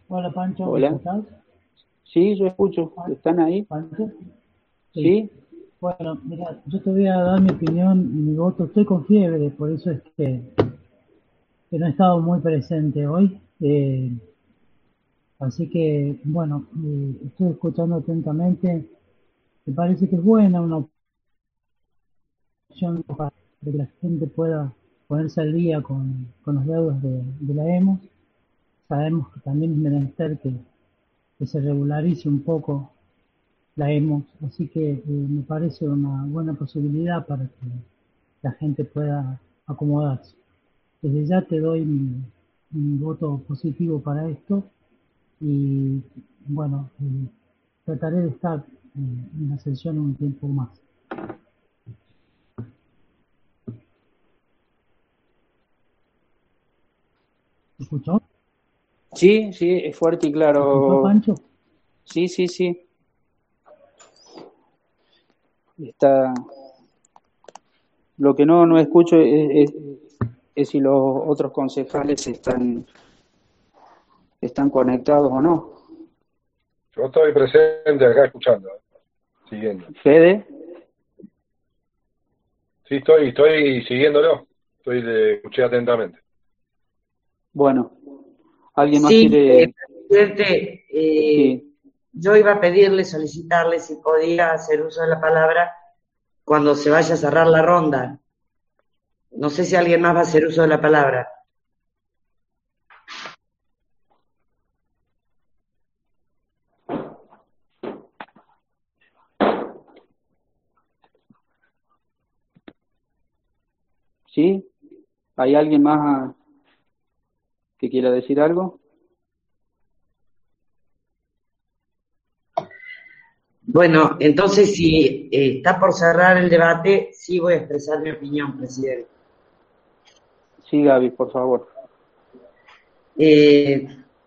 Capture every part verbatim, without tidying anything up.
Hola Pancho, ¿me Hola. escuchás? Sí, yo escucho. Pa- ¿Están ahí? Pancho, sí. Sí. Bueno, mira, yo te voy a dar mi opinión y mi voto. Estoy con fiebre, por eso es que, que no he estado muy presente hoy. Eh, así que, bueno, eh, estoy escuchando atentamente. Me parece que es buena una opción para que la gente pueda ponerse al día con, con los deudas de, de la E M O. Sabemos que también es menester que, que se regularice un poco la hemos, así que eh, me parece una buena posibilidad para que la gente pueda acomodarse. Desde ya te doy mi, mi voto positivo para esto y bueno, eh, trataré de estar eh, en la sesión un tiempo más. ¿Se escuchó? Sí, sí, es fuerte y ¿Se escuchó, claro. Pancho? Sí, sí, sí. Está. Lo que no, no escucho es, es- es si los otros concejales están, están conectados o no. Yo estoy presente acá escuchando, siguiendo. Fede, Sí, estoy, estoy siguiéndolo. Estoy de, escuché atentamente. bueno, ¿alguien más Sí, eh, quiere? presidente, eh, Sí, yo iba a pedirle, solicitarle si podía hacer uso de la palabra cuando se vaya a cerrar la ronda. No sé si alguien más va a hacer uso de la palabra. sí. ¿Hay alguien más que quiera decir algo? Bueno, entonces si eh, está por cerrar el debate, sí voy a expresar mi opinión, presidente. Sí, Gaby, por favor. Eh,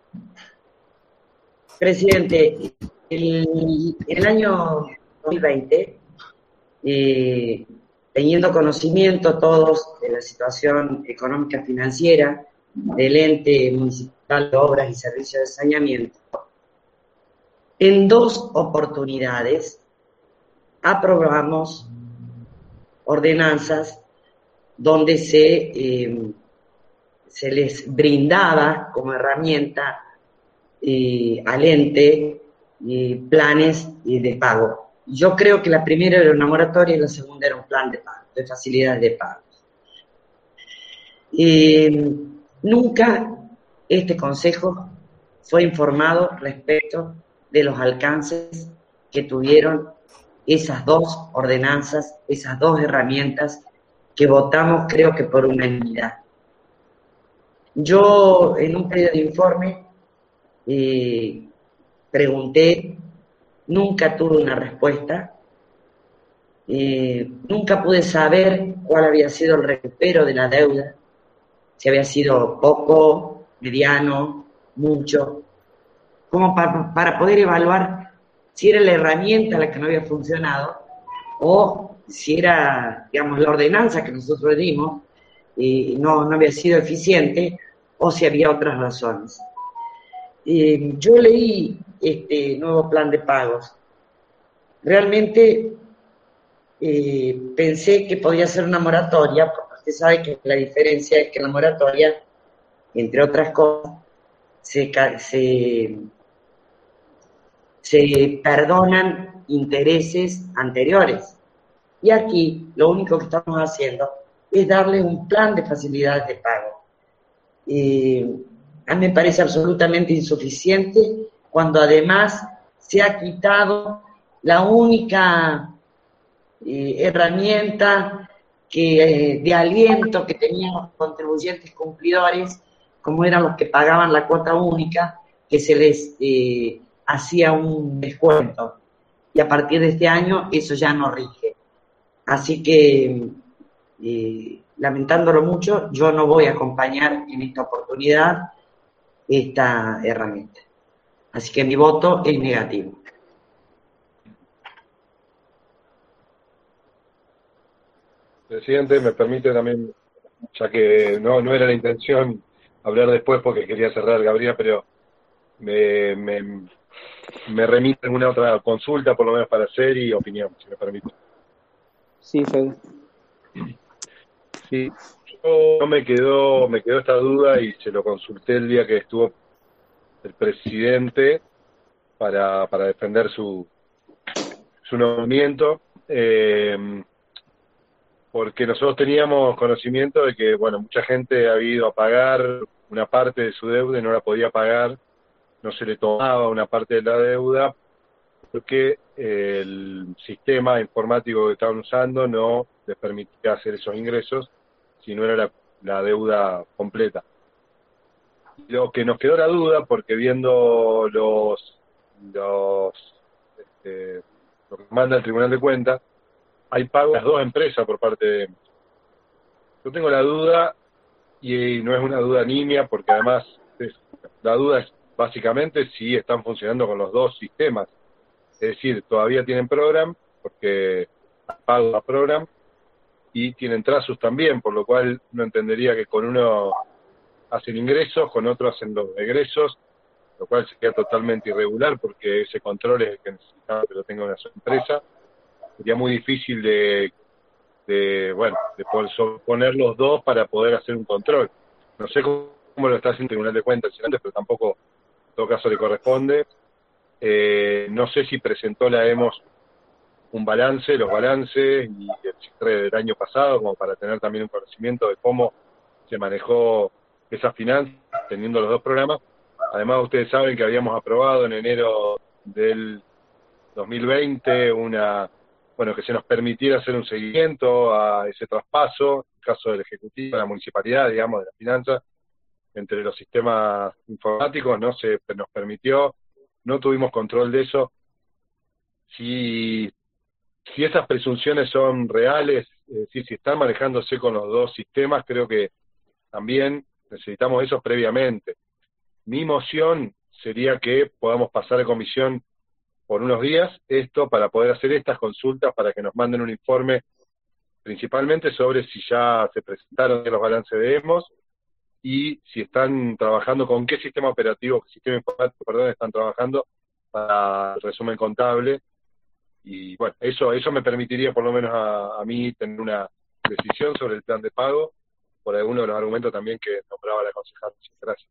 Presidente, el, el año dos mil veinte, eh, teniendo conocimiento todos de la situación económica financiera del ente municipal de obras y servicios de saneamiento, en dos oportunidades aprobamos ordenanzas donde se, eh, se les brindaba como herramienta eh, al ente eh, planes eh, de pago. Yo creo que la primera era una moratoria y la segunda era un plan de pago, de facilidades de pago. Eh, Nunca este Consejo fue informado respecto de los alcances que tuvieron esas dos ordenanzas, esas dos herramientas que votamos creo que por unanimidad. Yo en un pedido de informe eh, pregunté, nunca tuve una respuesta, eh, nunca pude saber cuál había sido el recupero de la deuda, si había sido poco, mediano, mucho, como para, para poder evaluar si era la herramienta la que no había funcionado o si era, digamos, la ordenanza que nosotros dimos y no, no había sido eficiente o si había otras razones. Eh, yo leí este nuevo plan de pagos. Realmente eh, pensé que podía ser una moratoria, porque usted sabe que la diferencia es que la moratoria, entre otras cosas, se, se, se perdonan intereses anteriores. Y aquí lo único que estamos haciendo es darle un plan de facilidades de pago. Eh, a mí me parece absolutamente insuficiente cuando además se ha quitado la única eh, herramienta que, eh, de aliento que tenían los contribuyentes cumplidores, como eran los que pagaban la cuota única, que se les eh, hacía un descuento. Y a partir de este año eso ya no rige. Así que, eh, lamentándolo mucho, yo no voy a acompañar en esta oportunidad esta herramienta. Así que mi voto es negativo. Presidente, me permite también, ya que no, no era la intención hablar después porque quería cerrar Gabriela, pero me, me, me remite a alguna otra consulta, por lo menos para hacer, y opinión, si me permite. Sí, Fede. Sí, yo me quedó, me quedó esta duda y se lo consulté el día que estuvo el presidente para, para defender su, su nombramiento, eh, porque nosotros teníamos conocimiento de que, bueno, mucha gente había ido a pagar una parte de su deuda y no la podía pagar, no se le tomaba una parte de la deuda porque el sistema informático que estaban usando no les permitía hacer esos ingresos si no era la, la deuda completa. Lo que nos quedó la duda, porque viendo los, los este, lo que manda el Tribunal de Cuentas, hay pagos a las dos empresas por parte de... Yo tengo la duda, y no es una duda nimia, porque además es, la duda es básicamente si están funcionando con los dos sistemas. Es decir, todavía tienen program, porque pago a program, y tienen Trasus también, por lo cual no entendería que con uno hacen ingresos, con otro hacen los egresos, lo cual sería totalmente irregular, porque ese control es el que necesitaba que lo tenga una sola empresa. Sería muy difícil de, de bueno, de poder poner los dos para poder hacer un control. No sé cómo, cómo lo está haciendo el Tribunal de Cuentas, pero tampoco en todo caso le corresponde. Eh, no sé si presentó la E M O S un balance, los balances y el cierre del año pasado, como para tener también un conocimiento de cómo se manejó esas finanzas, teniendo los dos programas. Además, ustedes saben que habíamos aprobado en enero del dos mil veinte una, bueno, que se nos permitiera hacer un seguimiento a ese traspaso, en el caso del Ejecutivo, de la Municipalidad, digamos, de las finanzas, entre los sistemas informáticos, no se nos permitió, no tuvimos control de eso. Si, si esas presunciones son reales, es decir, si están manejándose con los dos sistemas, creo que también necesitamos eso previamente. Mi moción sería que podamos pasar a comisión por unos días esto para poder hacer estas consultas, para que nos manden un informe principalmente sobre si ya se presentaron los balances de E M O S y si están trabajando, con qué sistema operativo, qué sistema informático, perdón, están trabajando para el resumen contable. Y bueno, eso eso me permitiría por lo menos a, a mí tener una decisión sobre el plan de pago, por alguno de los argumentos también que nombraba la concejal. Gracias.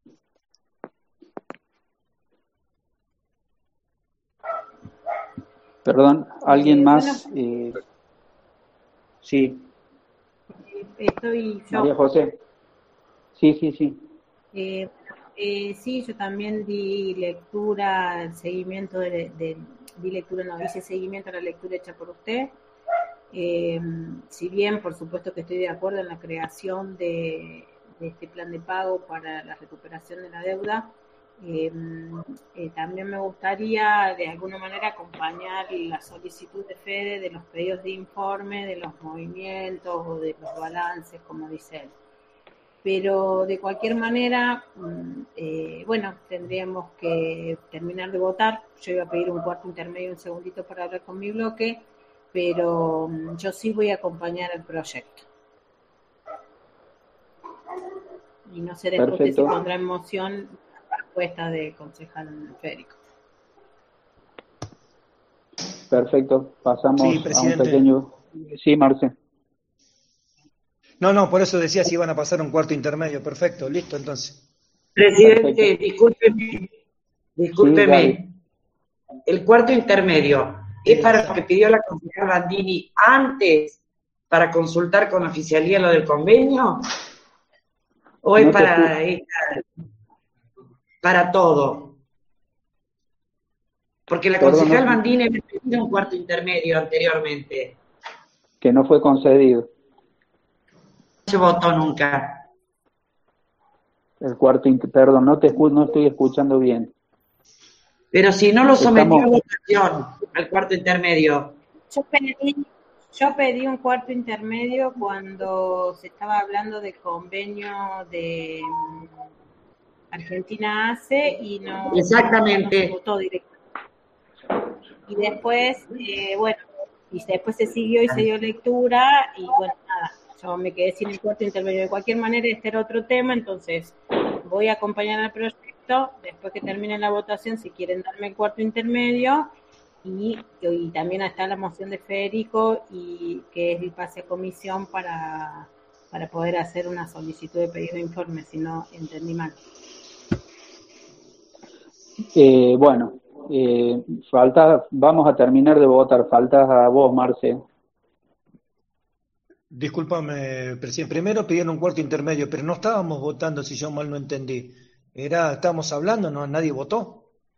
Perdón, ¿alguien Eh, más? bueno, Eh, sí, eh, estoy yo. María José. Sí, sí, sí. Eh, eh, sí, yo también di lectura al seguimiento de, de di lectura, no, hice seguimiento a la lectura hecha por usted. Eh, si bien, por supuesto que estoy de acuerdo en la creación de, de este plan de pago para la recuperación de la deuda, eh, eh, también me gustaría de alguna manera acompañar la solicitud de Fede de los pedidos de informe, de los movimientos o de los balances, como dice él. Pero de cualquier manera, eh, bueno, tendríamos que terminar de votar. Yo iba a pedir un cuarto intermedio, un segundito para hablar con mi bloque, pero yo sí voy a acompañar el proyecto. Y no sé después usted si pondrá en moción la respuesta del concejal Federico. Perfecto, pasamos Sí, a un pequeño... Sí, Marce. No, no, por eso decía si iban a pasar un cuarto intermedio. Perfecto, listo, entonces. Presidente, Perfecto. discúlpeme, discúlpeme. Sí, el cuarto intermedio es para lo que pidió la concejala Bandini antes para consultar con oficialía lo del convenio, o es no para esta, para todo. Porque la Perdón, concejal no, Bandini me pidió un cuarto intermedio anteriormente. Que no fue concedido. Se votó nunca. El cuarto, perdón, no te no estoy escuchando bien. Pero si no lo sometió Estamos... a votación al cuarto intermedio. Yo pedí, yo pedí un cuarto intermedio cuando se estaba hablando del convenio de Argentina hace y no, Exactamente. no se votó directamente. Y después, eh, bueno, y después se siguió y se dio lectura y bueno, nada. Yo me quedé sin el cuarto intermedio. De cualquier manera, este era otro tema, entonces voy a acompañar al proyecto proyecto, después que termine la votación, si quieren darme el cuarto intermedio, y, y también está la moción de Federico, y que es el pase a comisión para, para poder hacer una solicitud de pedido de informe, si no entendí mal. Eh, bueno, eh, falta, vamos a terminar de votar, faltas a vos, Marce. Discúlpame, presidente. Primero pidieron un cuarto intermedio, pero no estábamos votando, si yo mal no entendí. Era, estábamos hablando, no, nadie votó.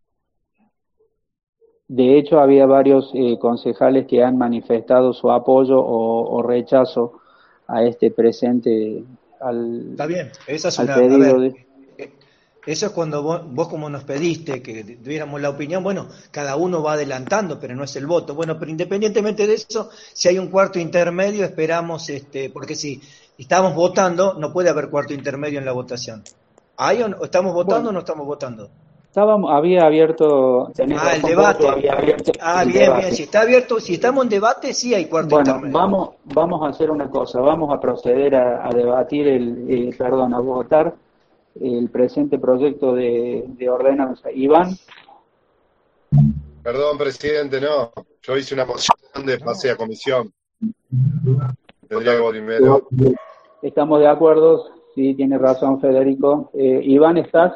De hecho, había varios eh, concejales que han manifestado su apoyo o, o rechazo a este presente, al, Está bien, esa es al una, a pedido ver, de... eh, eso es cuando vos, vos como nos pediste que diéramos la opinión, bueno, cada uno va adelantando, pero no es el voto. Bueno, pero independientemente de eso, si hay un cuarto intermedio, esperamos, este, porque si estamos votando, no puede haber cuarto intermedio en la votación. ¿Hay o no, estamos votando Bueno, o no estamos votando? estábamos, había abierto, tenés Ah, el razón, debate. vos, había abierto Ah, el bien, bien, debate. si está abierto, si estamos en debate, sí hay cuarto Bueno, intermedio. vamos, vamos a hacer una cosa, vamos a proceder a, a debatir, el, eh, perdón, a votar el presente proyecto de, de ordenanza. Iván, Perdón, presidente, no. Yo hice una moción de pase a comisión. Tendría que votar primero. estamos de acuerdo, sí, tiene razón Federico. Eh, Iván, ¿estás?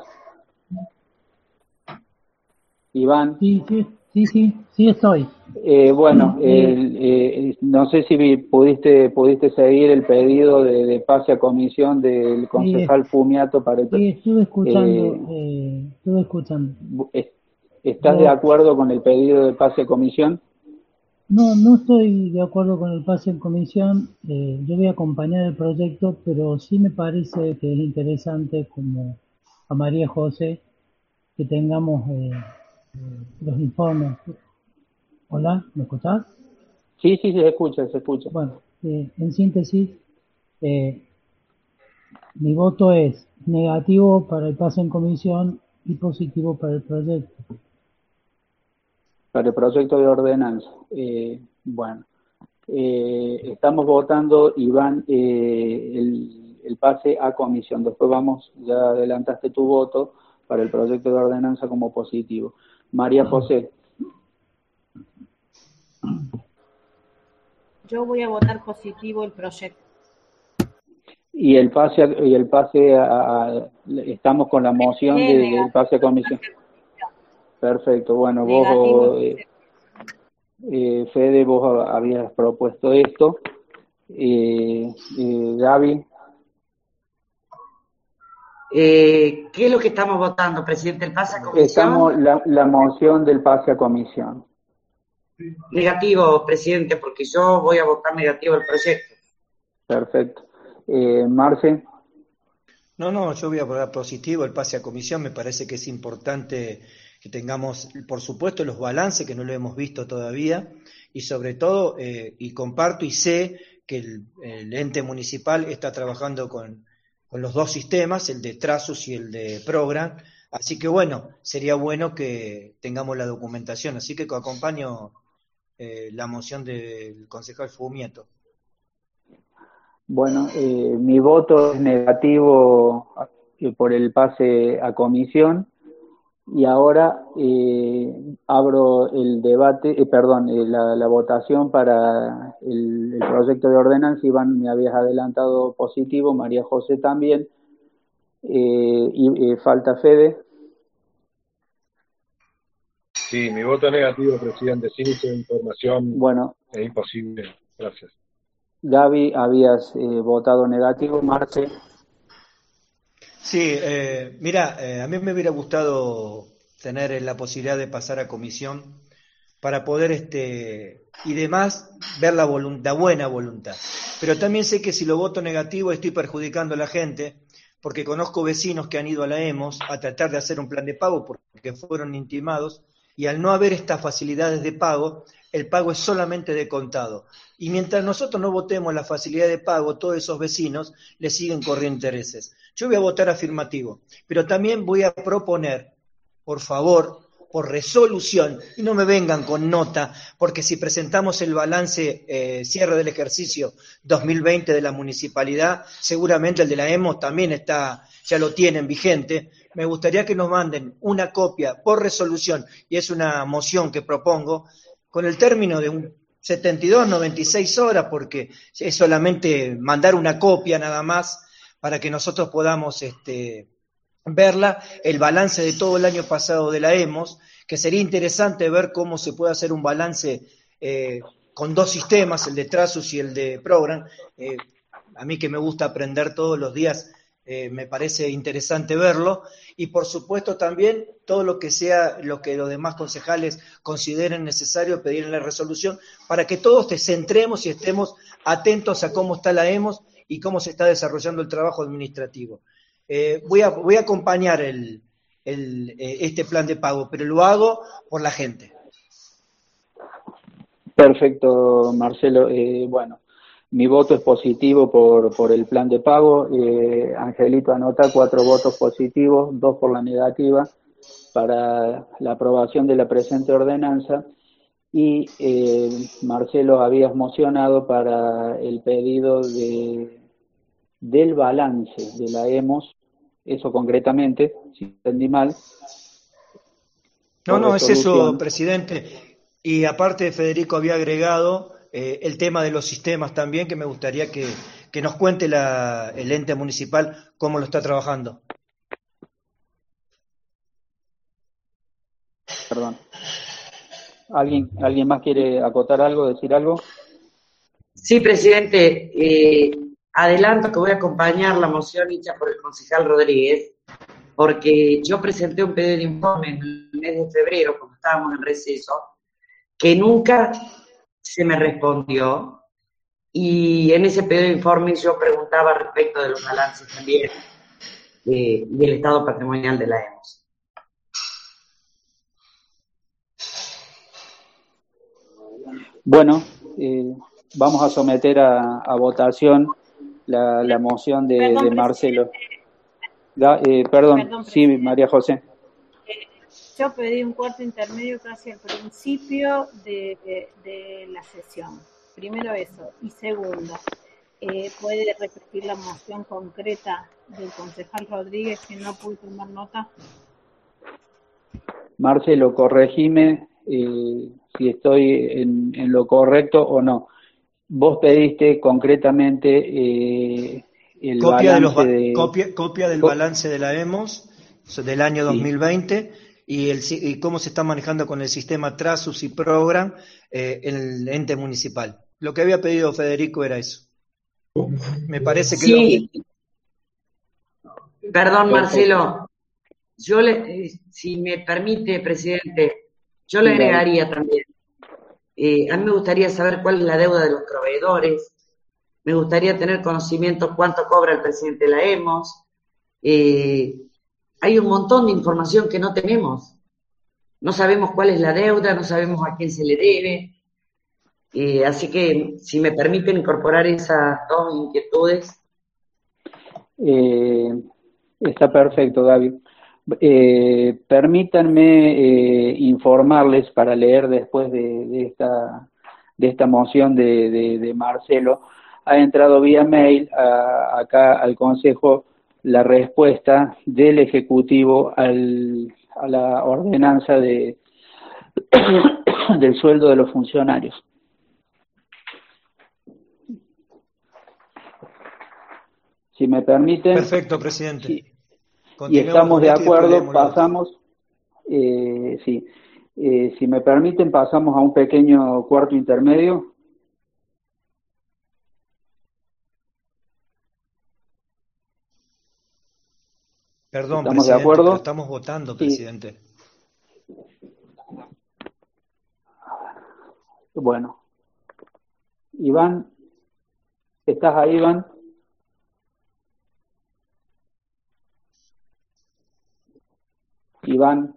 Iván. Sí, sí, sí, sí, sí estoy. Eh, bueno, Eh, el, eh, no sé si vi- pudiste pudiste seguir el pedido de, de pase a comisión del sí, concejal Fumiato para el... sí, estuve escuchando, Eh, eh, estuve escuchando. es- ¿Estás de Yo, acuerdo con el pedido de pase a comisión? no, no estoy de acuerdo con el pase en comisión. Eh, yo voy a acompañar el proyecto, pero sí me parece que es interesante, como a María José, que tengamos eh, eh, los informes. Hola, ¿me escuchás? Sí, sí, se escucha, se escucha. Bueno, eh, en síntesis, eh, mi voto es negativo para el pase en comisión y positivo para el proyecto. Para el proyecto de ordenanza. Eh, bueno, eh, estamos votando, Iván, eh, el, el pase a comisión. Después vamos, ya adelantaste tu voto para el proyecto de ordenanza como positivo. María José, Yo voy a votar positivo el proyecto. y el pase, a- y el pase a, a- estamos con la moción de, Es del negativo pase a el comisión. pase a comisión. Perfecto, bueno, Negativo vos, el eh, eh, Fede, vos habías propuesto esto. Eh, eh, Gaby, Eh, ¿Qué es lo que estamos votando, presidente? ¿El pase a estamos comisión? la, la moción del pase a comisión. Negativo, presidente, porque yo voy a votar negativo el proyecto. Perfecto. Eh, Marce, No, no, yo voy a votar positivo el pase a comisión. Me parece que es importante que tengamos, por supuesto, los balances que no lo hemos visto todavía y sobre todo, eh, y comparto y sé que el, el ente municipal está trabajando con, con los dos sistemas, el de Trasus y el de Program. Así que bueno, sería bueno que tengamos la documentación. Así que acompaño eh, la moción del concejal Fumieto. bueno, eh, mi voto es negativo eh, por el pase a comisión y ahora eh, abro el debate, eh, perdón, eh, la, la votación para el, el proyecto de ordenanza. Iván, me habías adelantado positivo, María José también, eh, y eh, falta Fede. Sí, mi voto es negativo, presidente. Sin esa información Bueno, es imposible. Gracias. Gaby, habías eh, votado negativo, Marce. Sí, eh, mira, eh, a mí me hubiera gustado tener eh, la posibilidad de pasar a comisión para poder, este, y demás, ver la voluntad, buena voluntad. Pero también sé que si lo voto negativo estoy perjudicando a la gente, porque conozco vecinos que han ido a la EMOS a tratar de hacer un plan de pago porque fueron intimados, y al no haber estas facilidades de pago, el pago es solamente de contado. Y mientras nosotros no votemos la facilidad de pago, todos esos vecinos le siguen corriendo intereses. Yo voy a votar afirmativo, pero también voy a proponer, por favor, por resolución, y no me vengan con nota, porque si presentamos el balance eh, cierre del ejercicio dos mil veinte de la municipalidad, seguramente el de la EMOS también está, ya lo tienen vigente. Me gustaría que nos manden una copia por resolución, y es una moción que propongo, con el término de un setenta y dos, noventa y seis horas, porque es solamente mandar una copia nada más para que nosotros podamos este, verla, el balance de todo el año pasado de la EMOS, que sería interesante ver cómo se puede hacer un balance eh, con dos sistemas, el de Trasus y el de Program. Eh, a mí que me gusta aprender todos los días, eh, me parece interesante verlo, y por supuesto también todo lo que sea, lo que los demás concejales consideren necesario pedir en la resolución, para que todos te centremos y estemos atentos a cómo está la EMOS y cómo se está desarrollando el trabajo administrativo. Eh, voy, a, voy a acompañar el, el, eh, este plan de pago, pero lo hago por la gente. Perfecto, Marcelo. Eh, bueno, mi voto es positivo por, por el plan de pago. Eh, Angelito anota cuatro votos positivos, dos por la negativa para la aprobación de la presente ordenanza. Y eh, Marcelo, habías mocionado para el pedido de, del balance de la EMOS, eso concretamente, si entendí mal. No, no, es eso, presidente. Y aparte, Federico había agregado eh, el tema de los sistemas también, que me gustaría que, que nos cuente la, el ente municipal cómo lo está trabajando. Perdón. ¿Alguien, ¿Alguien más quiere acotar algo, decir algo? Sí, presidente. Eh, adelanto que voy a acompañar la moción hecha por el concejal Rodríguez, porque yo presenté un pedido de informe en el mes de febrero, cuando estábamos en receso, que nunca se me respondió, y en ese pedido de informe yo preguntaba respecto de los balances también eh, del estado patrimonial de la EMOS. Bueno, eh, vamos a someter a, a votación la, la moción de, Perdón, de Marcelo. Da, eh, perdón, Perdón, sí, María José. Yo pedí un cuarto intermedio casi al principio de, de, de la sesión. Primero eso. Y segundo, eh, ¿puede repetir la moción concreta del concejal Rodríguez, que no pude tomar nota? Marcelo, corregime eh, si estoy en, en lo correcto o no. Vos pediste concretamente eh, el copia balance de los, de... Copia, copia del balance de la EMOS del año dos mil veinte, sí. y, el, y cómo se está manejando con el sistema Trasus y Program eh, en el ente municipal. Lo que había pedido Federico era eso. Me parece que... Sí. Lo... Perdón, Perfecto. Marcelo. Yo, le, si me permite, presidente, yo le agregaría también. Eh, a mí me gustaría saber cuál es la deuda de los proveedores. Me gustaría tener conocimiento cuánto cobra el presidente de la EMOS. Eh, hay un montón de información que no tenemos. No sabemos cuál es la deuda, no sabemos a quién se le debe. Eh, así que, si me permiten incorporar esas dos inquietudes. Eh, está perfecto, David. Eh, permítanme eh, informarles para leer después de, de, esta, de esta moción de, de, de Marcelo. Ha entrado vía mail a, acá al Consejo la respuesta del Ejecutivo al, a la ordenanza de, del sueldo de los funcionarios. Si me permiten. Perfecto, presidente. Sí. Y estamos de acuerdo, pasamos, eh, sí, eh, si me permiten, pasamos a un pequeño cuarto intermedio. Perdón, ¿Estamos presidente, de acuerdo? pero estamos votando, sí. Presidente. Bueno. Iván, ¿estás ahí, Iván? Iván.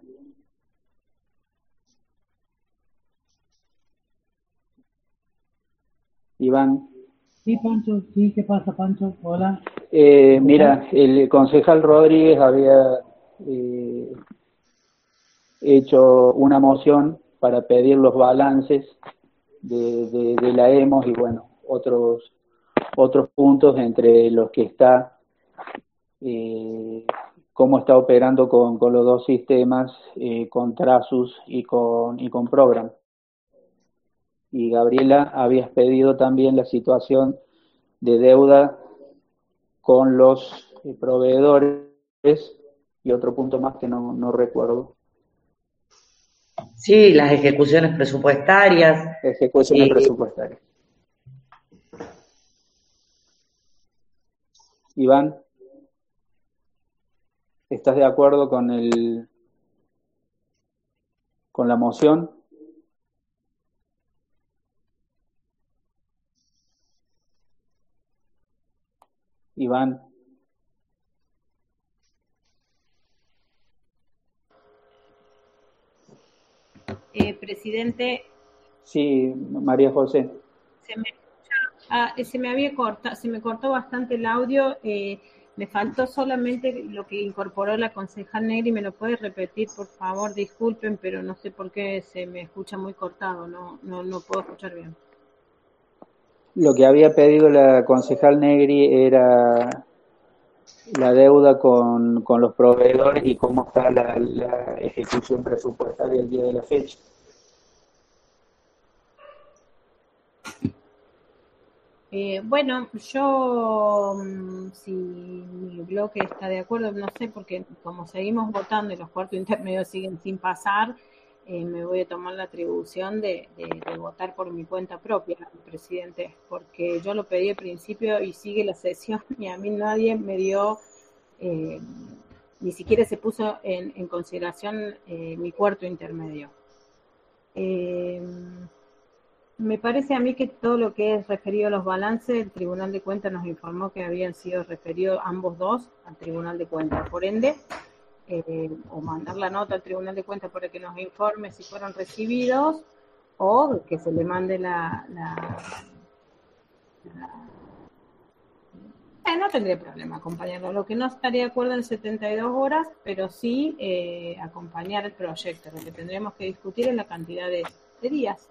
Iván. Sí, Pancho, sí, ¿qué pasa, Pancho? Hola. Eh, mira, el concejal Rodríguez había eh, hecho una moción para pedir los balances de, de, de la EMOS y bueno, otros, otros puntos entre los que está eh, cómo está operando con, con los dos sistemas, eh, con Trasus y con, y con Program. Y Gabriela, habías pedido también la situación de deuda con los eh, proveedores y otro punto más que no, no recuerdo. Sí, las ejecuciones presupuestarias. Ejecuciones eh, presupuestarias. Iván, ¿estás de acuerdo con el con la moción? Iván. Eh, presidente. Sí, María José. Se me, ah, se me había cortado, se me cortó bastante el audio. Eh, me faltó solamente lo que incorporó la concejal Negri. ¿Me lo puede repetir, por favor? Disculpen, pero no sé por qué se me escucha muy cortado. No, no, no puedo escuchar bien. Lo que había pedido la concejal Negri era la deuda con, con los proveedores y cómo está la, la ejecución presupuestaria el día de la fecha. Eh, bueno, yo, si mi bloque está de acuerdo, no sé, porque como seguimos votando y los cuartos intermedios siguen sin pasar, eh, me voy a tomar la atribución de, de, de votar por mi cuenta propia, presidente, porque yo lo pedí al principio y sigue la sesión y a mí nadie me dio, eh, ni siquiera se puso en, en consideración eh, mi cuarto intermedio. Eh, Me parece a mí que todo lo que es referido a los balances, el Tribunal de Cuentas nos informó que habían sido referidos ambos dos al Tribunal de Cuentas. Por ende, eh, o mandar la nota al Tribunal de Cuentas para que nos informe si fueron recibidos, o que se le mande la... la, la eh, no tendría problema acompañarlo. Lo que no estaría de acuerdo en setenta y dos horas, pero sí eh, acompañar el proyecto. Lo que tendremos que discutir es la cantidad de, de días.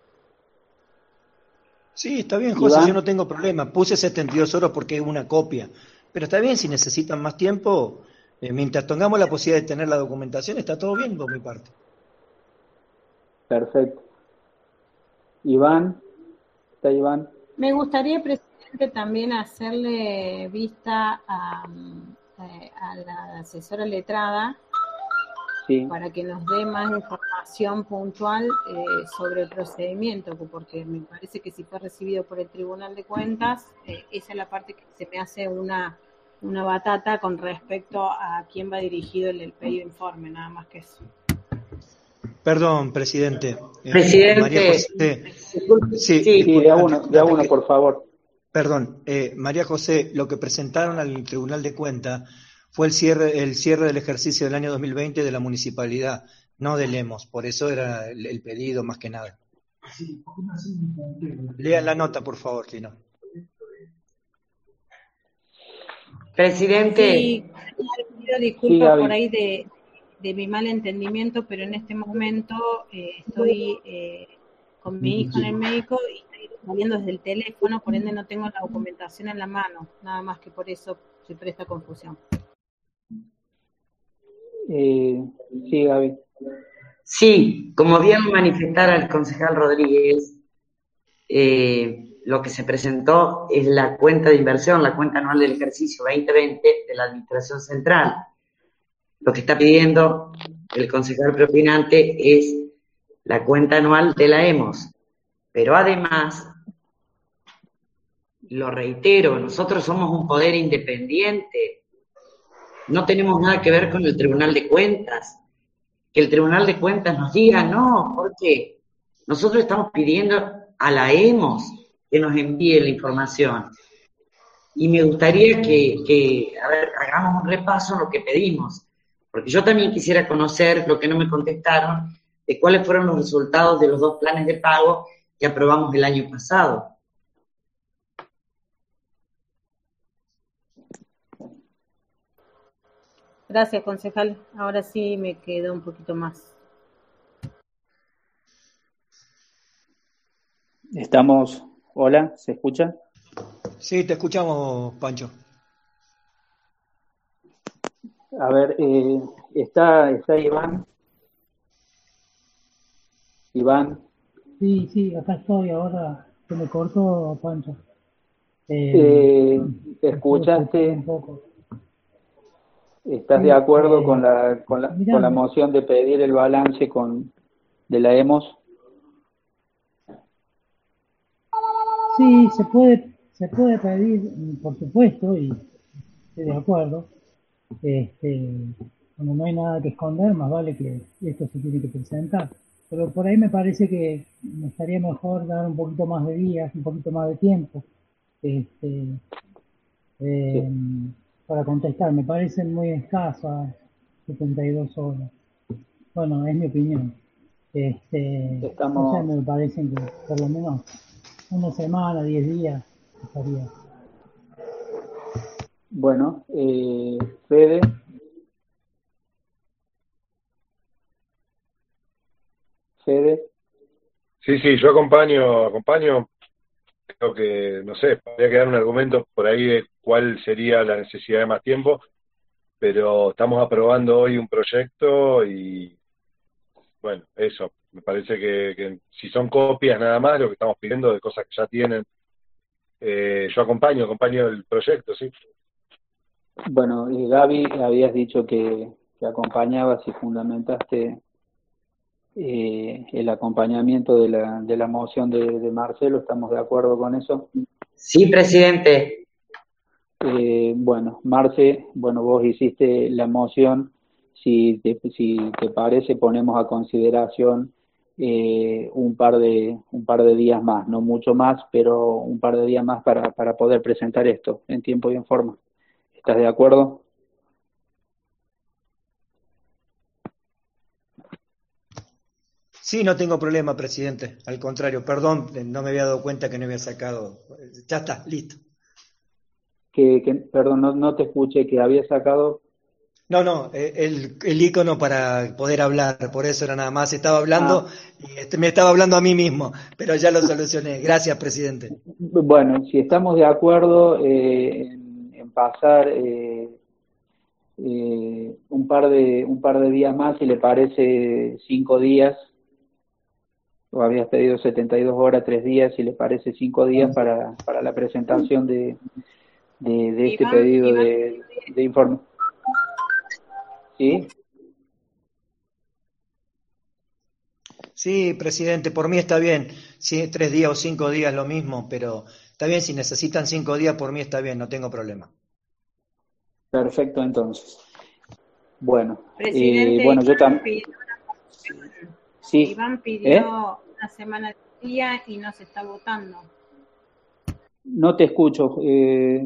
Sí, está bien, José, Iván. yo no tengo problema. Puse setenta y dos horas porque es una copia. Pero está bien, si necesitan más tiempo, eh, mientras tengamos la posibilidad de tener la documentación, está todo bien por mi parte. Perfecto. Iván, ¿está Iván? Me gustaría, presidente, también hacerle vista a, a la asesora letrada, sí, para que nos dé más información puntual eh, sobre el procedimiento, porque me parece que si fue recibido por el Tribunal de Cuentas, eh, esa es la parte que se me hace una, una batata con respecto a quién va dirigido el, el pedido informe, nada más que eso. Perdón, presidente. Presidente. Eh, María José. Sí, sí, disculpe, de a uno, antes, de a antes uno que, por favor. Perdón, eh, María José, lo que presentaron al Tribunal de Cuentas fue el cierre, el cierre del ejercicio del año dos mil veinte de la municipalidad, no de Lemos, por eso era el, el pedido más que nada. Lean la nota, por favor, si no. Presidente. Sí, pido disculpas sí, por ahí de, de mi mal entendimiento, pero en este momento eh, estoy eh, con mi hijo en el médico y estoy saliendo desde el teléfono, por ende no tengo la documentación en la mano, nada más que por eso se presta confusión. Eh, sí, Gaby. Sí, como bien manifestara el concejal Rodríguez, eh, lo que se presentó es la cuenta de inversión, la cuenta anual del ejercicio veinte veinte de la Administración Central. Lo que está pidiendo el concejal propinante es la cuenta anual de la EMOS. Pero además, lo reitero, nosotros somos un poder independiente, no tenemos nada que ver con el Tribunal de Cuentas. Que el Tribunal de Cuentas nos diga, no, porque nosotros estamos pidiendo a la EMOS que nos envíe la información. Y me gustaría que, que a ver, hagamos un repaso en lo que pedimos, porque yo también quisiera conocer lo que no me contestaron, de cuáles fueron los resultados de los dos planes de pago que aprobamos el año pasado. Gracias, concejal. Ahora sí me quedó un poquito más Estamos, hola, ¿se escucha? Sí, te escuchamos, Pancho. A ver, eh, está, está Iván. Iván. Sí, sí, acá estoy ahora. Se me cortó, Pancho. Eh, Eh, te puedo escuchar un ¿escuchaste? poco. ¿Estás de Sí, acuerdo con eh, la, con la, con mirá, la moción de pedir el balance con, de la EMOS? sí, se puede, se puede pedir, por supuesto, y estoy de acuerdo. Este, cuando no hay nada que esconder, más vale que esto se tiene que presentar. Pero por ahí me parece que me estaría mejor dar un poquito más de días, un poquito más de tiempo, este, eh, Sí, para contestar. Me parecen muy escasas setenta y dos horas. Bueno, es mi opinión. Este, no sé, estamos, me parecen que por lo menos una semana, diez días estaría. bueno, eh, Fede, Fede, Sí, sí, yo acompaño, acompaño, creo que, no sé, podría quedar un argumento por ahí de cuál sería la necesidad de más tiempo, pero estamos aprobando hoy un proyecto y, bueno, eso, me parece que, que si son copias nada más, lo que estamos pidiendo de cosas que ya tienen, eh, yo acompaño, acompaño el proyecto, sí. bueno, y Gaby, habías dicho que, que acompañabas y fundamentaste eh, el acompañamiento de la, de la moción de, de Marcelo, ¿estamos de acuerdo con eso? Sí, presidente. Eh, bueno, Marce, bueno, vos hiciste la moción, si te, si te parece ponemos a consideración eh, un par de un par de días más, no mucho más, pero un par de días más para, para poder presentar esto en tiempo y en forma. ¿Estás de acuerdo? Sí, no tengo problema, presidente. Al contrario, perdón, no me había dado cuenta que no había sacado. Ya está, listo. Que, que perdón, no, no te escuché, que había sacado. No, no, eh, el, el icono para poder hablar, por eso era nada más. Estaba hablando Ah, y este, me estaba hablando a mí mismo, pero ya lo solucioné. Gracias, presidente. bueno, si estamos de acuerdo eh, en, en pasar eh, eh, un par de un par de días más, si le parece cinco días, o habías pedido setenta y dos horas, tres días, si le parece cinco días para, para la presentación de, de, de este Iván, pedido Iván, de, de informe. ¿Sí? Sí, presidente, por mí está bien. Sí, tres días o cinco días lo mismo, pero está bien, si necesitan cinco días, por mí está bien, no tengo problema. Perfecto, entonces. Bueno, eh, presidente, bueno, yo Iván también. pidió, Sí, Iván ¿eh? pidió una semana de día y no se está votando. No te escucho. Eh,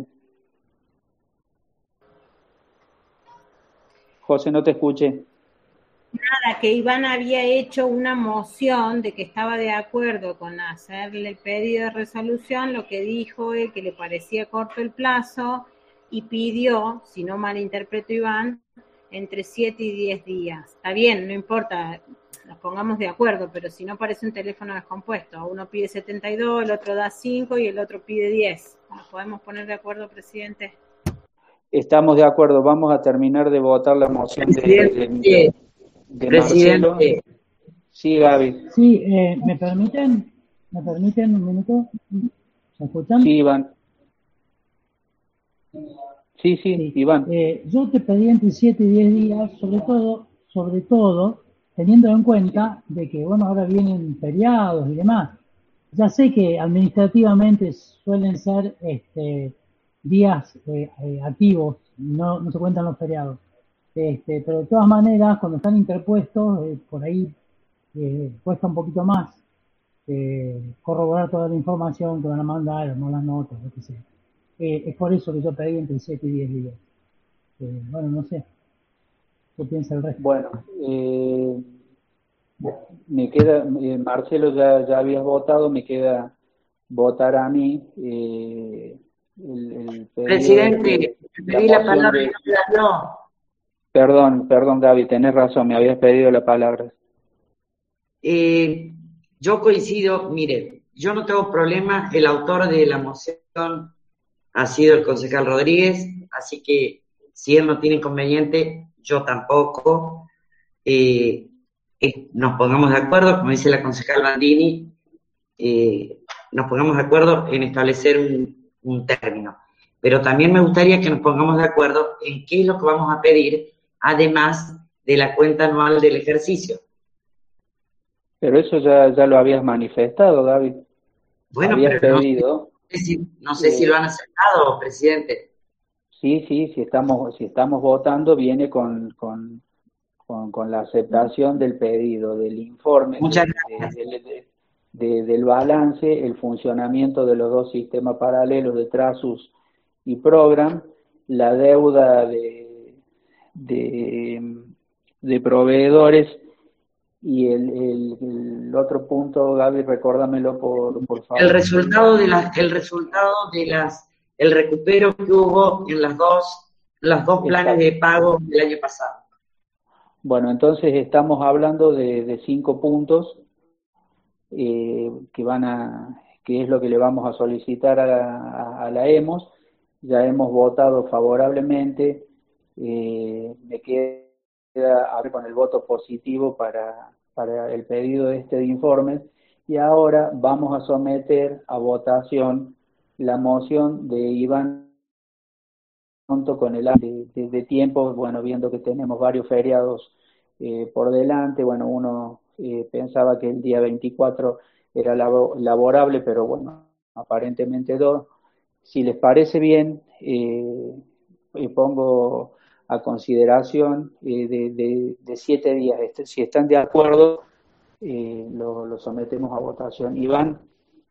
José, no te escuché. Nada, que Iván había hecho una moción de que estaba de acuerdo con hacerle el pedido de resolución, lo que dijo es que le parecía corto el plazo y pidió, si no malinterpreto Iván, entre siete y diez días. Está bien, no importa, nos pongamos de acuerdo, pero si no parece un teléfono descompuesto, uno pide setenta y dos, el otro da cinco y el otro pide diez. ¿Nos podemos poner de acuerdo, presidente? Estamos de acuerdo. Vamos a terminar de votar la moción de, de, Presidente, de Marcelo. presidente, Sí, Gaby. Sí, eh, ¿me permiten? ¿Me permiten un minuto? ¿Se Sí, escuchan? Iván. Sí, sí, Sí. Iván. Eh, yo te pedí entre siete y diez días, sobre todo, sobre todo, teniendo en cuenta de que, bueno, ahora vienen feriados y demás. Ya sé que administrativamente suelen ser este, días eh, eh, activos, no, no se cuentan los feriados. Este, pero de todas maneras, cuando están interpuestos, eh, por ahí eh, cuesta un poquito más eh, corroborar toda la información que van a mandar, no las notas, lo que sea. Eh, es por eso que yo pedí entre siete y diez días. Eh, bueno, no sé, ¿qué piensa el resto? Bueno, eh, me queda, eh, Marcelo ya, ya habías votado, me queda votar a mí eh, el, el pedido de, presidente, de te la pedí la moción palabra y de. no me la dio. Perdón, perdón, Gaby, tenés razón, me habías pedido la palabra. Eh, yo coincido, mire, yo no tengo problema, el autor de la moción ha sido el concejal Rodríguez, así que si él no tiene inconveniente, yo tampoco. Eh, eh, nos pongamos de acuerdo, como dice la concejal Bandini, eh, nos pongamos de acuerdo en establecer un, un término. Pero también me gustaría que nos pongamos de acuerdo en qué es lo que vamos a pedir, además de la cuenta anual del ejercicio. Pero eso ya, ya lo habías manifestado, Gaby. Bueno, habías pero pedido. No, sé si, no sé eh, si lo han aceptado, presidente. Sí, sí, si estamos, si estamos votando, viene con, con, con, con la aceptación del pedido, del informe, Muchas de, gracias. de, de, de, del balance, el funcionamiento de los dos sistemas paralelos de Trasus y Program, la deuda de, de, de proveedores. Y el, el, el otro punto, Gaby, recuérdamelo por, por favor. El resultado de las, el resultado de las, el recupero que hubo en las dos, las dos planes de pago del año pasado. Bueno, entonces estamos hablando de, de cinco puntos eh, que van a, que es lo que le vamos a solicitar a la, a la EMOS. Ya hemos votado favorablemente, eh, me queda a con el voto positivo para, para el pedido de este de informes, y ahora vamos a someter a votación la moción de Iván junto con el de, de, de tiempo, bueno, viendo que tenemos varios feriados eh, por delante, bueno, uno eh, pensaba que el día veinticuatro era labo, laborable, pero bueno, aparentemente dos. Si les parece bien, eh, eh, pongo a consideración eh, de, de, de siete días. Este, si están de acuerdo, eh, lo, lo sometemos a votación. Iván.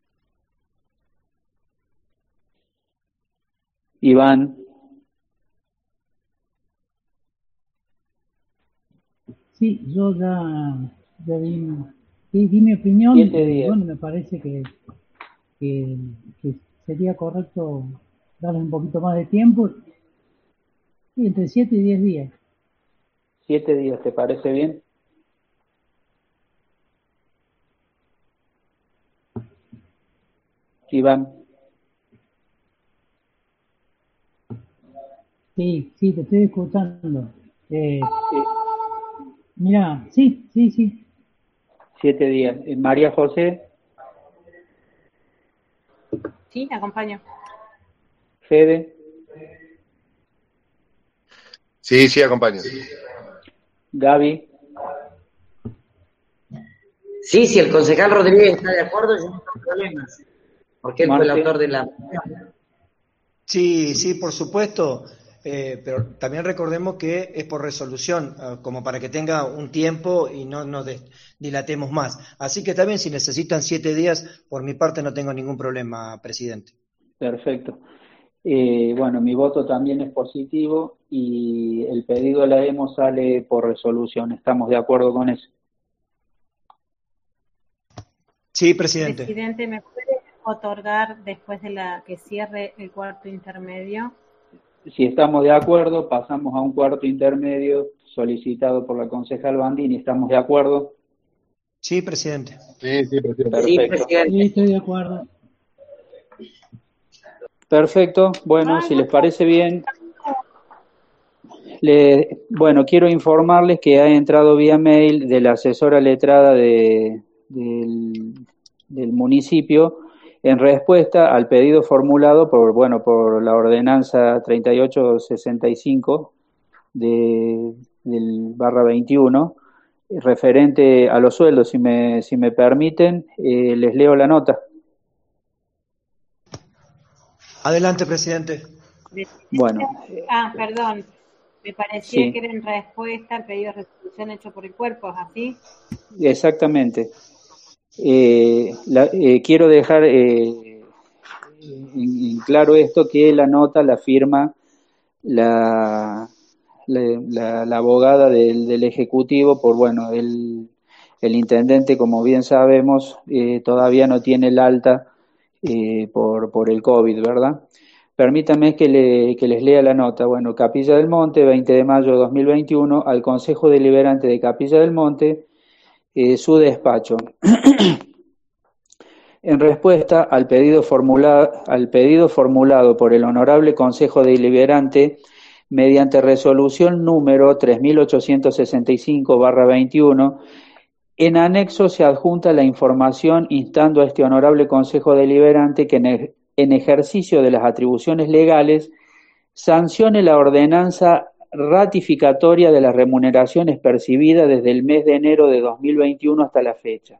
Iván. Sí, yo ya, ya di, di, di mi opinión. Siete días. Bueno, me parece que, que, que sería correcto darles un poquito más de tiempo. Sí, entre siete y diez días. Siete días, ¿te parece bien? Iván. Sí, sí, te estoy escuchando. Eh, sí. Mira, sí, sí, sí. Siete días. María José. Sí, te acompaño. Fede. Sí, sí, acompaño. Gaby. Sí, si el concejal Rodríguez está de acuerdo, yo no tengo problemas, porque él fue el autor de la... Sí, sí, por supuesto, eh, pero también recordemos que es por resolución, eh, como para que tenga un tiempo y no nos dilatemos más. Así que también si necesitan siete días, por mi parte no tengo ningún problema, presidente. Perfecto. Eh, bueno, mi voto también es positivo y el pedido de la EMO sale por resolución. ¿Estamos de acuerdo con eso? Sí, presidente. Presidente, ¿me puede otorgar después de la que cierre el cuarto intermedio? Si estamos de acuerdo, pasamos a un cuarto intermedio solicitado por la concejal Bandini. ¿Estamos de acuerdo? Sí, presidente. Sí, sí, presidente. Perfecto. Sí, presidente. Sí, estoy de acuerdo. Perfecto. Bueno, si les parece bien, le, bueno, quiero informarles que ha entrado vía mail de la asesora letrada de, del, del municipio en respuesta al pedido formulado por, bueno, por la ordenanza treinta y ocho sesenta y cinco de, del barra veintiuno, referente a los sueldos. Si me, si me permiten, eh, les leo la nota. Adelante, presidente. Bueno. Ah, perdón. Me parecía sí. que era en respuesta al pedido de resolución hecho por el cuerpo, ¿es así? Exactamente. Eh, la, eh, quiero dejar eh, en, en claro esto, que la nota la firma la, la, la, la abogada del, del Ejecutivo, por bueno, el, el intendente, como bien sabemos, eh, todavía no tiene el alta eh, por, por el COVID, ¿verdad? Permítanme que, le, que les lea la nota. Bueno, Capilla del Monte, veinte de mayo de dos mil veintiuno, al Consejo Deliberante de Capilla del Monte, eh, su despacho. En respuesta al pedido, formula, al pedido formulado por el Honorable Consejo Deliberante mediante resolución número tres mil ochocientos sesenta y cinco barra veintiuno, en anexo se adjunta la información instando a este Honorable Consejo Deliberante que en, en ejercicio de las atribuciones legales sancione la ordenanza ratificatoria de las remuneraciones percibidas desde el mes de enero de dos mil veintiuno hasta la fecha,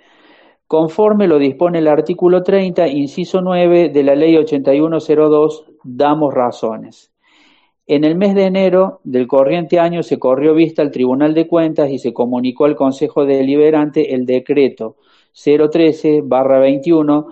conforme lo dispone el artículo treinta, inciso nueve de la Ley ochenta y uno cero dos, damos razones. En el mes de enero del corriente año se corrió vista al Tribunal de Cuentas y se comunicó al Consejo Deliberante el decreto cero trece barra veintiuno,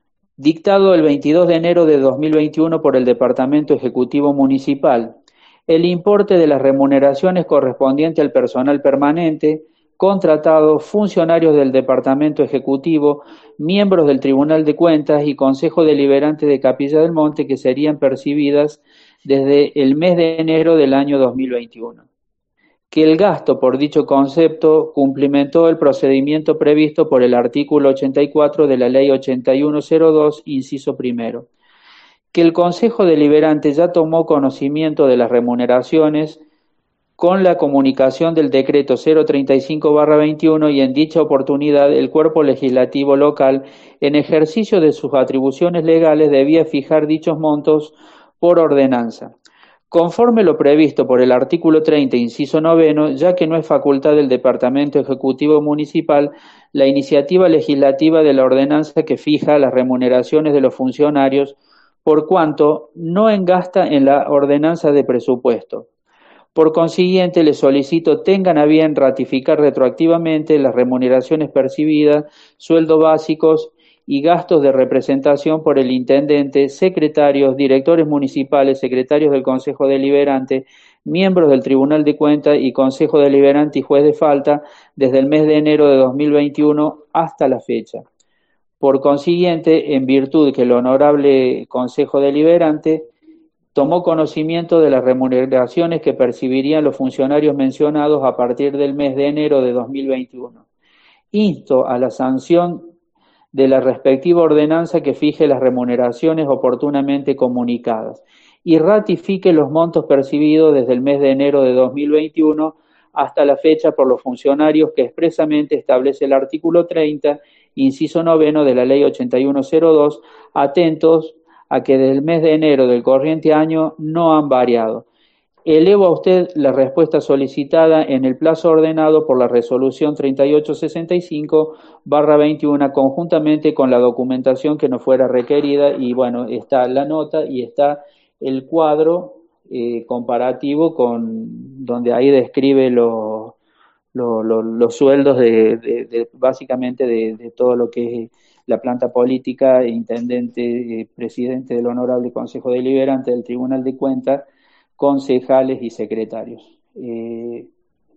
dictado el veintidós de enero de dos mil veintiuno por el Departamento Ejecutivo Municipal. El importe de las remuneraciones correspondiente al personal permanente, contratados, funcionarios del Departamento Ejecutivo, miembros del Tribunal de Cuentas y Consejo Deliberante de Capilla del Monte que serían percibidas desde el mes de enero del año dos mil veintiuno. Que el gasto por dicho concepto cumplimentó el procedimiento previsto por el artículo ochenta y cuatro de la Ley ochenta y uno cero dos, inciso primero. Que el Consejo Deliberante ya tomó conocimiento de las remuneraciones con la comunicación del decreto cero treinta y cinco barra veintiuno y en dicha oportunidad el cuerpo legislativo local, en ejercicio de sus atribuciones legales, debía fijar dichos montos por ordenanza, conforme lo previsto por el artículo treinta, inciso noveno, ya que no es facultad del Departamento Ejecutivo Municipal la iniciativa legislativa de la ordenanza que fija las remuneraciones de los funcionarios, por cuanto no engasta en la ordenanza de presupuesto. Por consiguiente, les solicito tengan a bien ratificar retroactivamente las remuneraciones percibidas, sueldos básicos y gastos de representación por el intendente, secretarios, directores municipales, secretarios del Consejo Deliberante, miembros del Tribunal de Cuentas y Consejo Deliberante y juez de falta desde el mes de enero de dos mil veintiuno hasta la fecha. Por consiguiente, en virtud que el Honorable Consejo Deliberante tomó conocimiento de las remuneraciones que percibirían los funcionarios mencionados a partir del mes de enero de dos mil veintiuno. Insto a la sanción de la respectiva ordenanza que fije las remuneraciones oportunamente comunicadas y ratifique los montos percibidos desde el mes de enero de dos mil veintiuno hasta la fecha por los funcionarios que expresamente establece el artículo treinta, inciso noveno de la Ley ochenta y uno cero dos, atentos a que desde el mes de enero del corriente año no han variado. Elevo a usted la respuesta solicitada en el plazo ordenado por la resolución treinta y ocho sesenta y cinco barra veintiuno conjuntamente con la documentación que nos fuera requerida y bueno, está la nota y está el cuadro eh, comparativo con donde ahí describe los, los, los, los sueldos de, de, de básicamente de, de todo lo que es la planta política, intendente, eh, presidente del Honorable Consejo Deliberante del Tribunal de Cuentas, concejales y secretarios. Eh,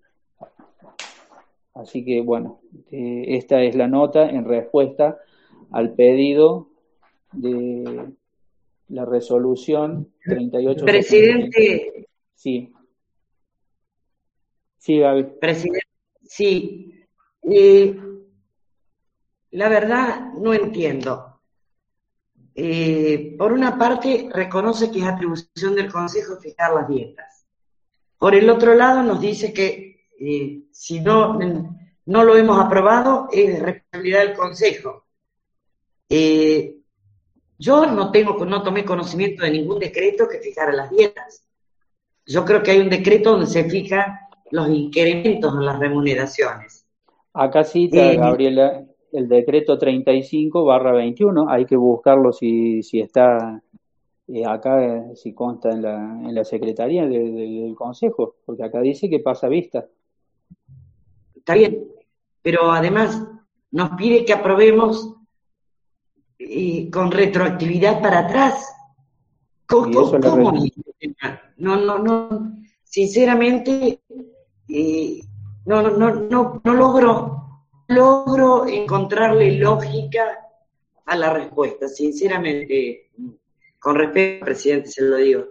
así que, bueno, eh, esta es la nota en respuesta al pedido de la resolución treinta y ocho. Presidente. Sí. Sí, Gaby. Presidente, sí. Eh, la verdad, no entiendo. Eh, por una parte, reconoce que es atribución del Consejo fijar las dietas. Por el otro lado, nos dice que eh, si no, no lo hemos aprobado, es responsabilidad del Consejo. Eh, yo no tengo, no tomé conocimiento de ningún decreto que fijara las dietas. Yo creo que hay un decreto donde se fijan los incrementos en las remuneraciones. Acá cita, eh, Gabriela, el decreto treinta y cinco barra veintiuno, hay que buscarlo si, si está eh, acá, eh, si consta en la, en la Secretaría de, de, del Consejo, porque acá dice que pasa vista. Está bien, pero además nos pide que aprobemos eh, con retroactividad para atrás. ¿Cómo? ¿Cómo? No, no, no, sinceramente, eh, no, no, no, no, no logro logro encontrarle lógica a la respuesta, sinceramente, con respeto al presidente se lo digo.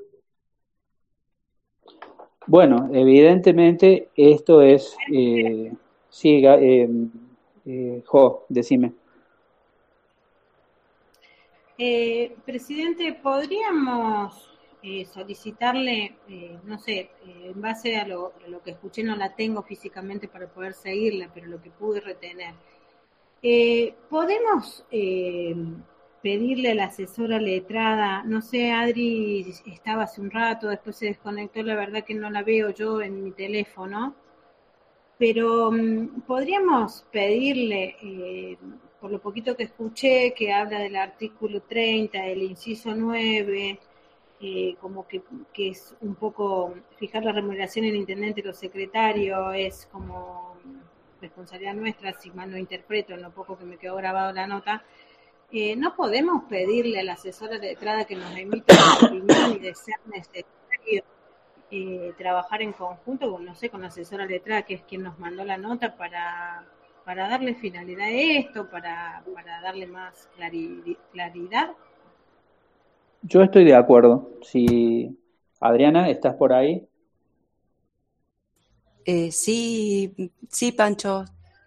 Bueno, evidentemente esto es, eh, sí, eh, eh, Jo, decime. Eh, presidente, ¿podríamos eh, solicitarle, eh, no sé, eh, en base a lo, a lo que escuché, no la tengo físicamente para poder seguirla, pero lo que pude retener, eh, ¿podemos eh, pedirle a la asesora letrada, no sé, Adri estaba hace un rato, después se desconectó, la verdad que no la veo yo en mi teléfono, pero um, podríamos pedirle, eh, por lo poquito que escuché, que habla del artículo treinta, el inciso nueve, eh, como que, que es un poco fijar la remuneración del intendente y los secretarios, es como responsabilidad nuestra, si mal no interpreto, en lo poco que me quedó grabado la nota. Eh, no podemos pedirle a la asesora letrada que nos emita una opinión y de ser necesario eh, trabajar en conjunto con, no sé, con la asesora letrada, que es quien nos mandó la nota, para, para darle finalidad a esto, para, para darle más clari- claridad. Yo estoy de acuerdo. Si Adriana, ¿estás por ahí? Eh, sí, sí, Pancho.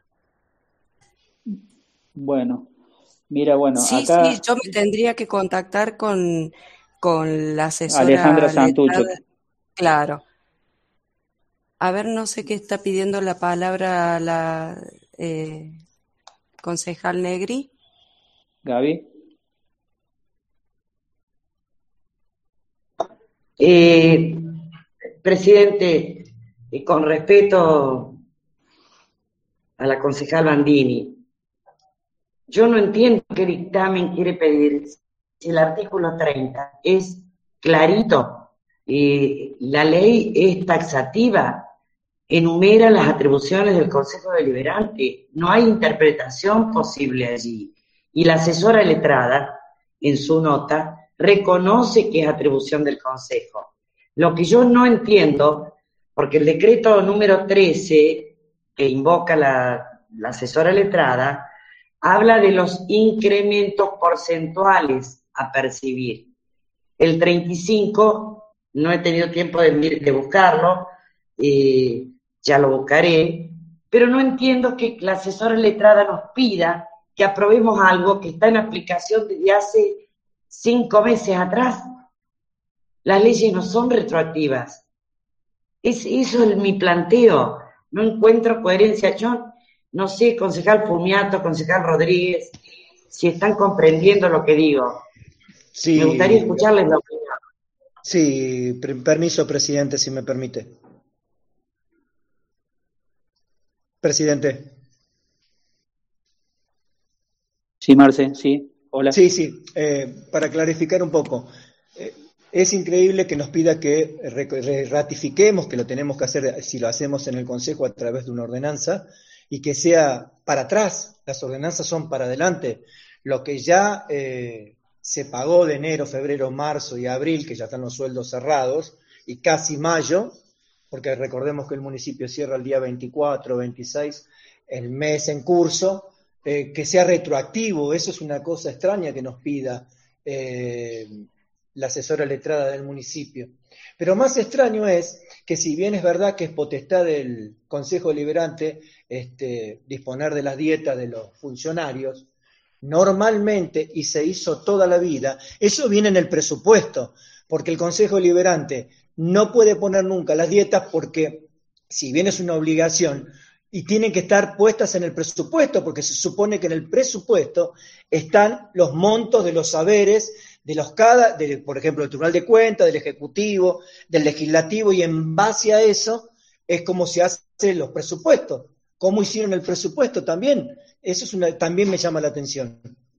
Bueno, mira, bueno, Sí, sí, acá yo me tendría que contactar con, con la Alejandra asesora Santucho. letrada. Claro. A ver, no sé qué está pidiendo la palabra la eh, concejal Negri. Gaby. Eh, presidente, y con respeto a la concejal Bandini, yo no entiendo qué dictamen quiere pedir. Si el artículo treinta es clarito, eh, la ley es taxativa, enumera las atribuciones del Consejo Deliberante, no hay interpretación posible allí. Y la asesora letrada, en su nota, reconoce que es atribución del Consejo. Lo que yo no entiendo, porque el decreto número trece, que invoca la, la asesora letrada, habla de los incrementos porcentuales a percibir. El treinta y cinco, no he tenido tiempo de, de buscarlo, eh, ya lo buscaré, pero no entiendo que la asesora letrada nos pida que aprobemos algo que está en aplicación desde hace cinco meses atrás. Las leyes no son retroactivas. Es, eso es mi planteo. No encuentro coherencia. Yo no sé, concejal Fumiato, concejal Rodríguez, si están comprendiendo lo que digo. Sí, me gustaría escucharles la opinión. Sí, permiso, presidente, si me permite. Presidente. Sí, Marce, sí. Hola. Sí, sí, eh, para clarificar un poco. Eh, es increíble que nos pida que ratifiquemos, que lo tenemos que hacer si lo hacemos en el Consejo a través de una ordenanza, y que sea para atrás. Las ordenanzas son para adelante. Lo que ya eh, se pagó de enero, febrero, marzo y abril, que ya están los sueldos cerrados, y casi mayo, porque recordemos que el municipio cierra el día veinticuatro, veintiséis, el mes en curso, eh, que sea retroactivo. Eso es una cosa extraña que nos pida eh, la asesora letrada del municipio. Pero más extraño es que, si bien es verdad que es potestad del Consejo Deliberante este, disponer de las dietas de los funcionarios, normalmente, y se hizo toda la vida, eso viene en el presupuesto, porque el Consejo Deliberante no puede poner nunca las dietas, porque si bien es una obligación, y tienen que estar puestas en el presupuesto, porque se supone que en el presupuesto están los montos de los saberes de los cada, de, por ejemplo, del Tribunal de Cuentas, del Ejecutivo, del Legislativo, y en base a eso es como se hacen los presupuestos. ¿Cómo hicieron el presupuesto también? Eso es una, también me llama la atención.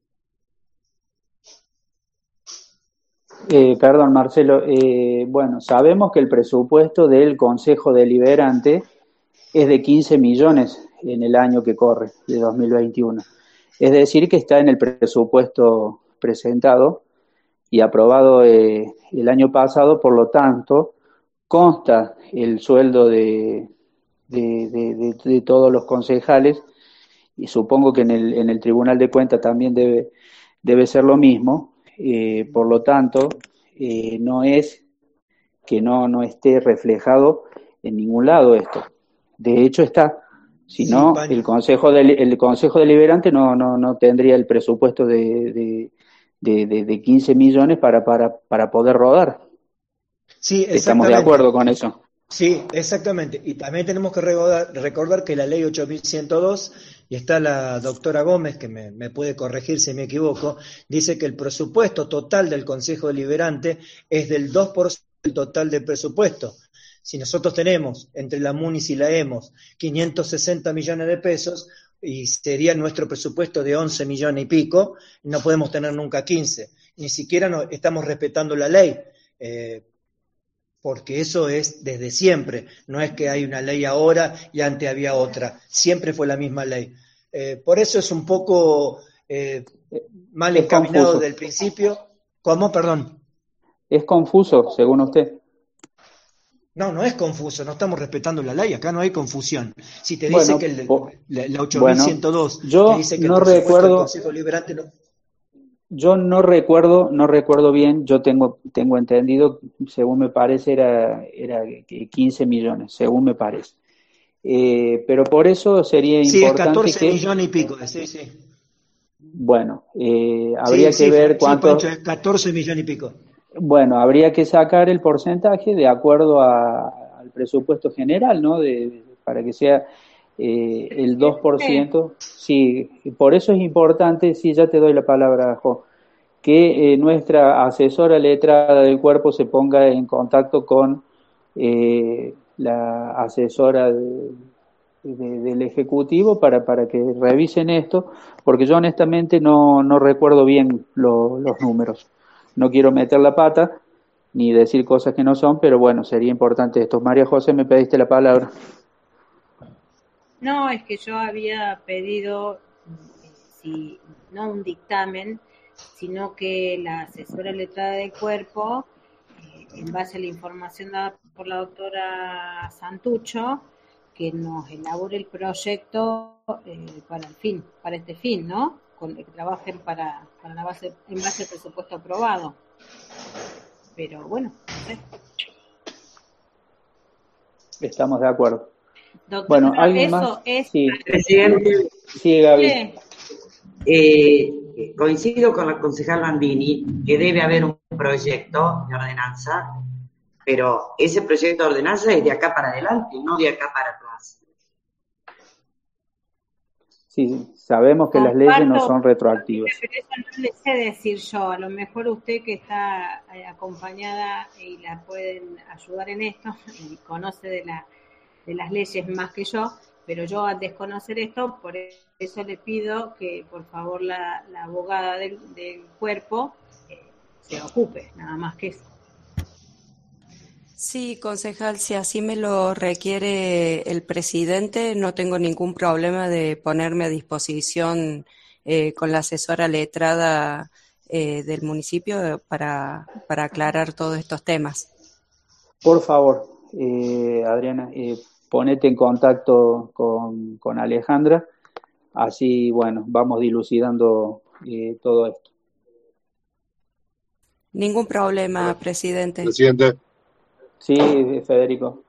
Eh, perdón, Marcelo. Eh, bueno, sabemos que el presupuesto del Consejo Deliberante es de quince millones en el año que corre, de dos mil veintiuno. Es decir, que está en el presupuesto presentado y aprobado eh, el año pasado, por lo tanto, consta el sueldo de, de, de, de, de todos los concejales, y supongo que en el, en el Tribunal de Cuentas también debe, debe ser lo mismo. Eh, por lo tanto, eh, no es que no, no esté reflejado en ningún lado esto. De hecho está, si Sí, no, Pancho. el Consejo del, el Consejo Deliberante no, no, no tendría el presupuesto de, de, de, de, de quince millones para, para, para poder rodar. Sí, ¿Estamos de acuerdo con eso? Sí, exactamente. Y también tenemos que recordar, recordar que la ley ocho mil ciento dos, y está la doctora Gómez, que me, me puede corregir si me equivoco, dice que el presupuesto total del Consejo Deliberante es del dos por ciento del total del presupuesto. Si nosotros tenemos entre la MUNIS y la EMOS quinientos sesenta millones de pesos, y sería nuestro presupuesto de once millones y pico, no podemos tener nunca quince. Ni siquiera no, estamos respetando la ley. Eh, porque eso es desde siempre, no es que hay una ley ahora y antes había otra, siempre fue la misma ley. Eh, por eso es un poco eh, mal es encaminado confuso. desde el principio. ¿Cómo? Perdón. Es confuso, según usted. No, no es confuso, no estamos respetando la ley, acá no hay confusión. Si te Bueno, dice que el, po- la, la ocho mil ciento dos bueno, yo te dice que no el presupuesto recuerdo, del Consejo Deliberante no... yo no recuerdo, no recuerdo bien, yo tengo, tengo entendido, según me parece, era, era quince millones, según me parece. Eh, pero por eso sería Sí, es importante catorce que, millones y pico, sí, sí. bueno, eh, habría Sí, que sí, ver sí, Pancho, cuánto, es catorce millones y pico. bueno, habría que sacar el porcentaje de acuerdo a, al presupuesto general, ¿no? De, para que sea eh, el dos por ciento. Sí, por eso es importante, sí, ya te doy la palabra, Jo, que eh, nuestra asesora letrada del cuerpo se ponga en contacto con eh, la asesora de, de, del Ejecutivo para, para que revisen esto, porque yo honestamente no, no recuerdo bien lo, los números. No quiero meter la pata ni decir cosas que no son, pero bueno, sería importante esto. María José, me pediste la palabra. No, es que yo había pedido, eh, si no un dictamen, sino que la asesora letrada del cuerpo, eh, en base a la información dada por la doctora Santucho, que nos elabore el proyecto eh, para el fin, para este fin, ¿no? Con, que trabajen para, para la base, en base al presupuesto aprobado. Pero bueno, no sé. Estamos de acuerdo. Doctora, Bueno, ¿alguien eso más? es... Sí, Presidente, sí, Gaby. eh, coincido con la concejal Bandini que debe haber un proyecto de ordenanza, pero ese proyecto de ordenanza es de acá para adelante, no de acá para atrás. Sí, sabemos que las leyes no son retroactivas. Pero eso no le sé decir yo. A lo mejor usted que está eh, acompañada y la pueden ayudar en esto y conoce de, la, de las leyes más que yo, pero yo al desconocer esto, por eso le pido que por favor la, la abogada del, del cuerpo eh, se ocupe, nada más que eso. Sí, concejal, si así me lo requiere el presidente, no tengo ningún problema de ponerme a disposición eh, con la asesora letrada eh, del municipio para, para aclarar todos estos temas. Por favor, eh, Adriana, eh, ponete en contacto con, con Alejandra, así, bueno, vamos dilucidando eh, todo esto. Ningún problema, presidente. Presidente. Sí, Federico.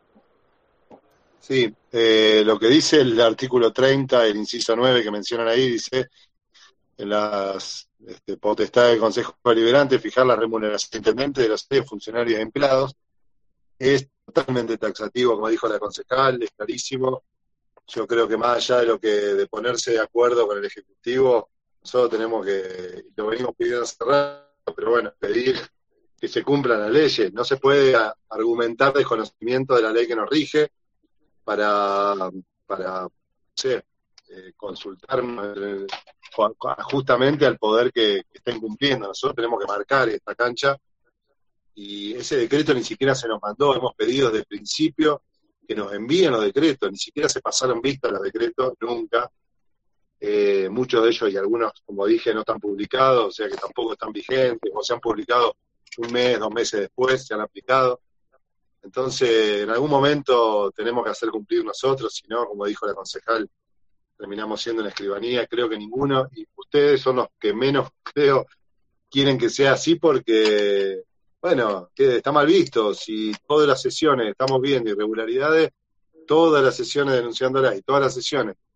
Sí, eh, lo que dice el artículo treinta, el inciso nueve que mencionan ahí, dice en las este, potestades del Consejo Deliberante fijar la remuneración del intendente de los funcionarios y empleados. Es totalmente taxativo, como dijo la concejal, es clarísimo. Yo creo que más allá de lo que de ponerse de acuerdo con el Ejecutivo, nosotros tenemos que, lo venimos pidiendo hace rato, pero bueno, pedir que se cumplan las leyes. No se puede a, argumentar desconocimiento de la ley que nos rige para, para no sé, eh, consultar eh, justamente al poder que, que está incumpliendo. Nosotros tenemos que marcar esta cancha y ese decreto ni siquiera se nos mandó. Hemos pedido desde el principio que nos envíen los decretos, ni siquiera se pasaron vista los decretos, nunca. Eh, muchos de ellos y algunos, como dije, no están publicados, o sea que tampoco están vigentes, o se han publicado un mes, dos meses después, se han aplicado. Entonces, en algún momento tenemos que hacer cumplir nosotros, si no, como dijo la concejal, terminamos siendo una escribanía, creo que ninguno, y ustedes son los que menos, creo, quieren que sea así porque, bueno, que está mal visto, si todas las sesiones estamos viendo irregularidades, todas las sesiones denunciándolas y todas las sesiones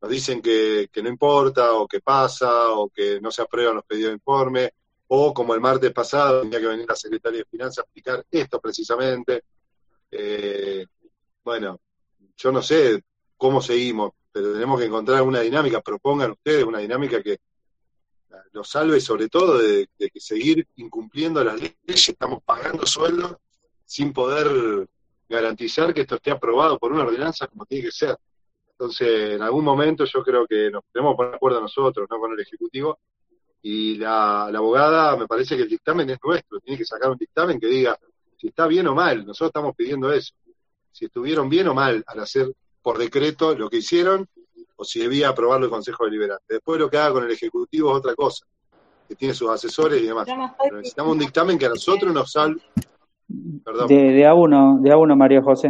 nos dicen que, que no importa, o que pasa, o que no se aprueban los pedidos de informe, o como el martes pasado tenía que venir la Secretaria de Finanzas a explicar esto precisamente. Eh, bueno, yo no sé cómo seguimos, pero tenemos que encontrar una dinámica, propongan ustedes una dinámica que los salve sobre todo de, de que seguir incumpliendo las leyes, estamos pagando sueldos sin poder garantizar que esto esté aprobado por una ordenanza como tiene que ser. Entonces, en algún momento yo creo que nos tenemos que poner de acuerdo nosotros, no con el Ejecutivo, y la, la abogada, me parece que el dictamen es nuestro, tiene que sacar un dictamen que diga si está bien o mal, nosotros estamos pidiendo eso, si estuvieron bien o mal al hacer por decreto lo que hicieron, o si debía aprobarlo el Consejo Deliberante. Después lo que haga con el Ejecutivo es otra cosa, que tiene sus asesores y demás. Pero necesitamos un dictamen que a nosotros nos salve. Perdón. De, de a uno, de a uno, María José.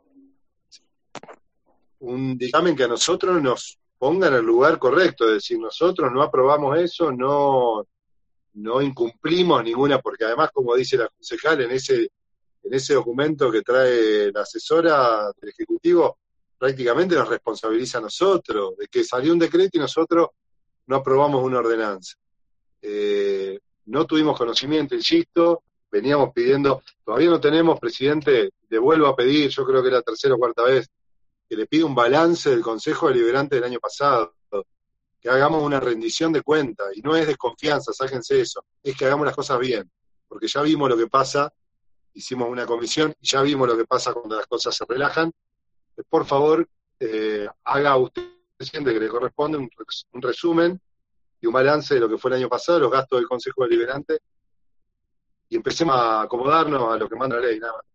Un dictamen que a nosotros nos ponga en el lugar correcto, es decir, nosotros no aprobamos eso, no, no incumplimos ninguna, porque además, como dice la concejal, en ese, en ese documento que trae la asesora del Ejecutivo, prácticamente nos responsabiliza a nosotros, de que salió un decreto y nosotros no aprobamos una ordenanza. Eh, no tuvimos conocimiento, insisto, veníamos pidiendo, todavía no tenemos, presidente, le vuelvo a pedir, yo creo que es la tercera o cuarta vez, que le pido un balance del Consejo Deliberante del año pasado, que hagamos una rendición de cuentas, y no es desconfianza, sáquense eso, es que hagamos las cosas bien, porque ya vimos lo que pasa, hicimos una comisión, y ya vimos lo que pasa cuando las cosas se relajan. Por favor, eh, haga usted, presidente, que le corresponde un, un resumen y un balance de lo que fue el año pasado, los gastos del Consejo Deliberante, y empecemos a acomodarnos a lo que manda la ley, nada más.